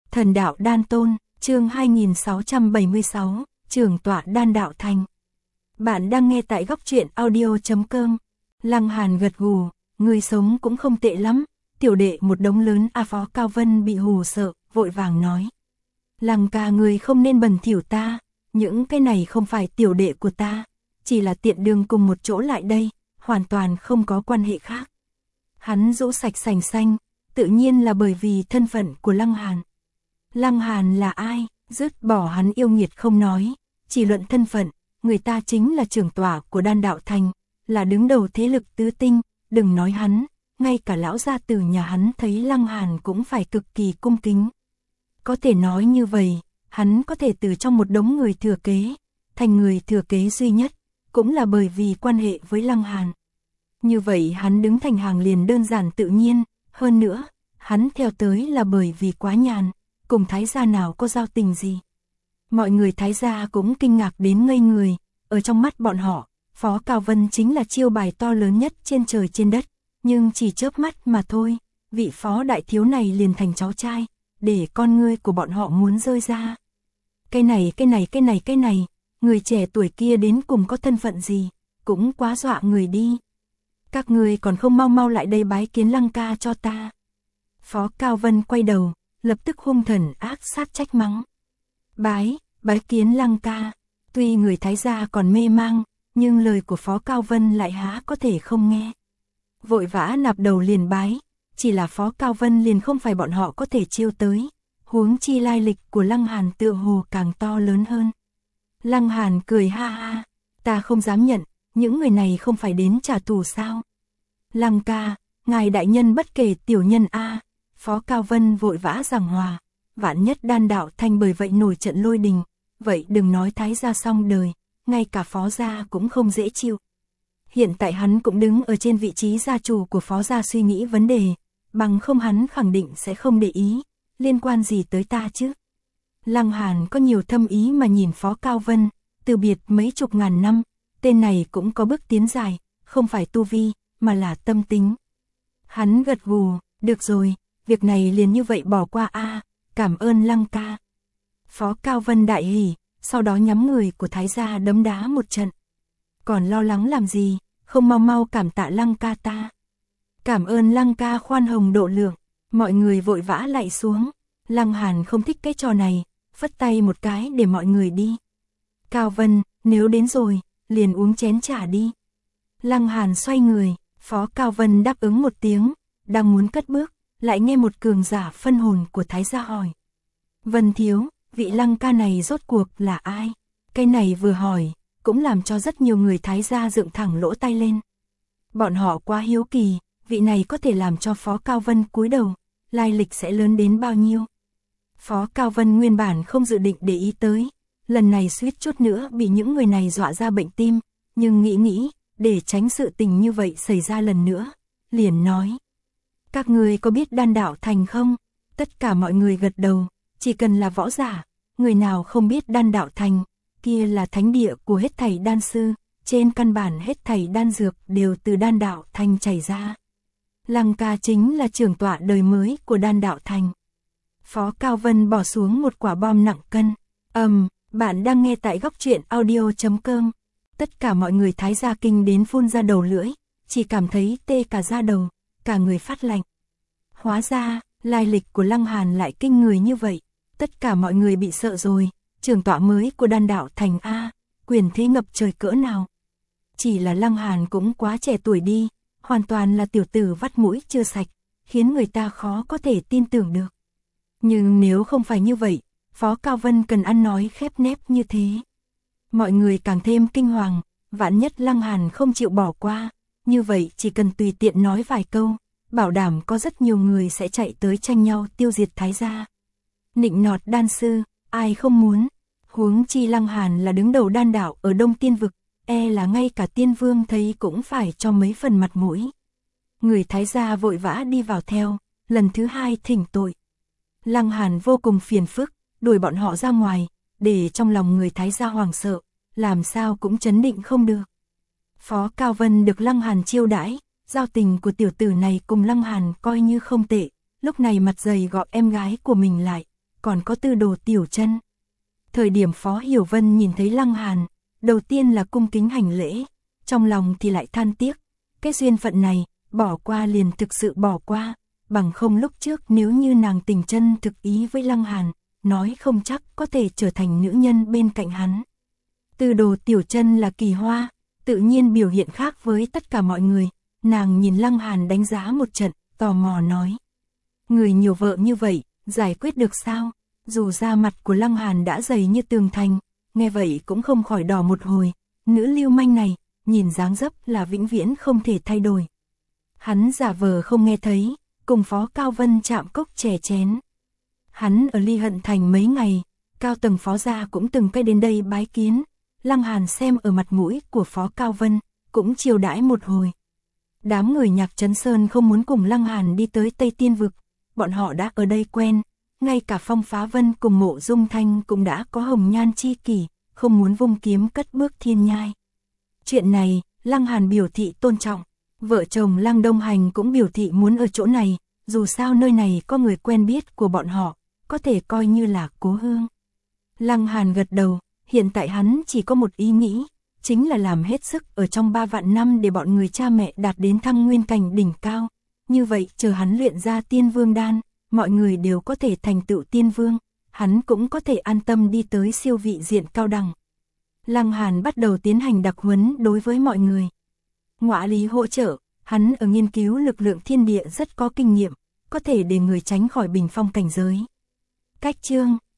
Thần đạo đan tôn, chương 2676, trưởng tọa đan đạo thành. Bạn đang nghe tại góc truyện audio.com. Lăng Hàn gật gù, người sống cũng không tệ lắm. Tiểu đệ một đống lớn. Phó Cao Vân bị hù sợ, vội vàng nói. Lăng ca, người không nên bẩn thỉu ta, những cái này không phải tiểu đệ của ta, chỉ là tiện đường cùng một chỗ lại đây, hoàn toàn không có quan hệ khác. Hắn rũ sạch sành xanh, tự nhiên là bởi vì thân phận của Lăng Hàn. Lăng Hàn là ai, dứt bỏ hắn yêu nghiệt không nói, chỉ luận thân phận, người ta chính là trưởng tọa của đan đạo thành, là đứng đầu thế lực tứ tinh, đừng nói hắn, ngay cả lão gia tử nhà hắn thấy Lăng Hàn cũng phải cực kỳ cung kính. Có thể nói như vậy, hắn có thể từ trong một đống người thừa kế, thành người thừa kế duy nhất, cũng là bởi vì quan hệ với Lăng Hàn. Như vậy hắn đứng thành hàng liền đơn giản tự nhiên, hơn nữa, hắn theo tới là bởi vì quá nhàn, cùng Thái gia nào có giao tình gì. Mọi người Thái gia cũng kinh ngạc đến ngây người, ở trong mắt bọn họ, Phó Cao Vân chính là chiêu bài to lớn nhất trên trời trên đất, nhưng chỉ chớp mắt mà thôi, vị Phó đại thiếu này liền thành cháu trai, để con ngươi của bọn họ muốn rơi ra. Cái này, người trẻ tuổi kia đến cùng có thân phận gì, cũng quá dọa người đi. Các người còn không mau mau lại đây bái kiến Lăng ca cho ta. Phó Cao Vân quay đầu, lập tức hung thần ác sát trách mắng. Bái kiến Lăng ca. Tuy người Thái gia còn mê mang, nhưng lời của Phó Cao Vân lại há có thể không nghe. Vội vã nạp đầu liền bái, chỉ là Phó Cao Vân liền không phải bọn họ có thể chiêu tới, huống chi lai lịch của Lăng Hàn tựa hồ càng to lớn hơn. Lăng Hàn cười ha ha, ta không dám nhận, những người này không phải đến trả thù sao? Lăng ca, ngài đại nhân bất kể tiểu nhân a. Phó Cao Vân vội vã giảng hòa, vạn nhất đan đạo thành bởi vậy nổi trận lôi đình, vậy đừng nói Thái gia xong đời, ngay cả Phó gia cũng không dễ chịu. Hiện tại hắn cũng đứng ở trên vị trí gia chủ của Phó gia suy nghĩ vấn đề, bằng không hắn khẳng định sẽ không để ý, liên quan gì tới ta chứ? Lăng Hàn có nhiều thâm ý mà nhìn Phó Cao Vân, từ biệt mấy chục ngàn năm, tên này cũng có bước tiến dài, không phải tu vi, mà là tâm tính. Hắn gật gù, được rồi, việc này liền như vậy bỏ qua a, cảm ơn Lăng ca. Phó Cao Vân đại hỉ, sau đó nhắm người của Thái gia đấm đá một trận. Còn lo lắng làm gì, không mau mau cảm tạ Lăng ca ta. Cảm ơn Lăng ca khoan hồng độ lượng, mọi người vội vã lạy xuống. Lăng Hàn không thích cái trò này, phất tay một cái để mọi người đi. Cao Vân, nếu đến rồi, liền uống chén trà đi. Lăng Hàn xoay người, Phó Cao Vân đáp ứng một tiếng, đang muốn cất bước, lại nghe một cường giả phân hồn của Thái gia hỏi. Vân thiếu, vị Lăng ca này rốt cuộc là ai? Cái này vừa hỏi, cũng làm cho rất nhiều người Thái gia dựng thẳng lỗ tai lên. Bọn họ quá hiếu kỳ, vị này có thể làm cho Phó Cao Vân cúi đầu, lai lịch sẽ lớn đến bao nhiêu? Phó Cao Vân nguyên bản không dự định để ý tới, lần này suýt chút nữa bị những người này dọa ra bệnh tim, nhưng nghĩ, để tránh sự tình như vậy xảy ra lần nữa, liền nói. Các người có biết đan đạo thành không? Tất cả mọi người gật đầu, chỉ cần là võ giả, người nào không biết đan đạo thành, kia là thánh địa của hết thảy đan sư, trên căn bản hết thảy đan dược đều từ đan đạo thành chảy ra. Lăng ca chính là trưởng tọa đời mới của đan đạo thành. Phó Cao Vân bỏ xuống một quả bom nặng cân. Bạn đang nghe tại góc truyện audio.com. Tất cả mọi người Thái gia kinh đến phun ra đầu lưỡi, chỉ cảm thấy tê cả da đầu, cả người phát lạnh. Hóa ra, lai lịch của Lăng Hàn lại kinh người như vậy. Tất cả mọi người bị sợ rồi, trưởng tọa mới của đan đạo thành A, quyền thế ngập trời cỡ nào. Chỉ là Lăng Hàn cũng quá trẻ tuổi đi, hoàn toàn là tiểu tử vắt mũi chưa sạch, khiến người ta khó có thể tin tưởng được. Nhưng nếu không phải như vậy, Phó Cao Vân cần ăn nói khép nép như thế. Mọi người càng thêm kinh hoàng, vạn nhất Lăng Hàn không chịu bỏ qua, như vậy chỉ cần tùy tiện nói vài câu, bảo đảm có rất nhiều người sẽ chạy tới tranh nhau tiêu diệt Thái gia. Nịnh nọt đan sư, ai không muốn, huống chi Lăng Hàn là đứng đầu đan đạo ở Đông Tiên Vực, là ngay cả Tiên Vương thấy cũng phải cho mấy phần mặt mũi. Người Thái gia vội vã đi vào theo, lần thứ hai thỉnh tội. Lăng Hàn vô cùng phiền phức, đuổi bọn họ ra ngoài, để trong lòng người Thái gia hoảng sợ, làm sao cũng trấn định không được. Phó Cao Vân được Lăng Hàn chiêu đãi, giao tình của tiểu tử này cùng Lăng Hàn coi như không tệ, lúc này mặt dày gọi em gái của mình lại, còn có Tư Đồ Tiểu Chân. Thời điểm Phó Hiểu Vân nhìn thấy Lăng Hàn, đầu tiên là cung kính hành lễ, trong lòng thì lại than tiếc, cái duyên phận này, bỏ qua liền thực sự bỏ qua, bằng không lúc trước nếu như nàng tình chân thực ý với Lăng Hàn, nói không chắc có thể trở thành nữ nhân bên cạnh hắn. Tư Đồ Tiểu Chân là kỳ hoa, tự nhiên biểu hiện khác với tất cả mọi người, nàng nhìn Lăng Hàn đánh giá một trận, tò mò nói. Người nhiều vợ như vậy, giải quyết được sao? Dù da mặt của Lăng Hàn đã dày như tường thành, nghe vậy cũng không khỏi đỏ một hồi, nữ lưu manh này, nhìn dáng dấp là vĩnh viễn không thể thay đổi. Hắn giả vờ không nghe thấy, cùng Phó Cao Vân chạm cốc chè chén. Hắn ở Ly Hận Thành mấy ngày, cao tầng Phó gia cũng từng cái đến đây bái kiến, Lăng Hàn xem ở mặt mũi của Phó Cao Vân, cũng chiêu đãi một hồi. Đám người Nhạc Trấn Sơn không muốn cùng Lăng Hàn đi tới Tây Tiên Vực, bọn họ đã ở đây quen, ngay cả Phong Phá Vân cùng Mộ Dung Thanh cũng đã có hồng nhan chi kỷ, không muốn vung kiếm cất bước thiên nhai. Chuyện này, Lăng Hàn biểu thị tôn trọng, vợ chồng Lăng Đông Hành cũng biểu thị muốn ở chỗ này, dù sao nơi này có người quen biết của bọn họ, có thể coi như là cố hương. Lăng Hàn gật đầu, hiện tại hắn chỉ có một ý nghĩ, chính là làm hết sức ở trong 3 vạn năm để bọn người cha mẹ đạt đến thăng nguyên cảnh đỉnh cao. Như vậy chờ hắn luyện ra tiên vương đan, mọi người đều có thể thành tựu tiên vương, hắn cũng có thể an tâm đi tới siêu vị diện cao đẳng. Lăng Hàn bắt đầu tiến hành đặc huấn đối với mọi người. Ngọa Lý hỗ trợ, hắn ở nghiên cứu lực lượng thiên địa rất có kinh nghiệm, có thể để người tránh khỏi bình phong cảnh giới. Cách chương